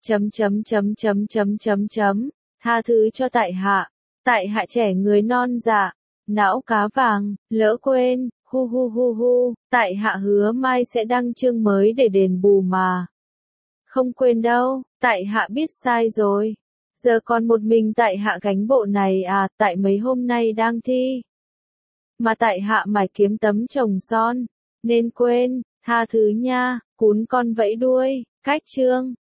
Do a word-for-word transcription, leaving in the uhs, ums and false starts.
Chấm chấm chấm chấm chấm chấm chấm. Tha thứ cho tại hạ. Tại hạ trẻ người non dạ. Não cá vàng, lỡ quên, hu hu hu hu. Tại hạ hứa mai sẽ đăng chương mới để đền bù mà. Không quên đâu, tại hạ biết sai rồi. Giờ còn một mình tại hạ gánh bộ này à, tại mấy hôm nay đang thi. Mà tại hạ mải kiếm tấm chồng son. Nên quên, tha thứ nha, cún con vẫy đuôi, cách chương.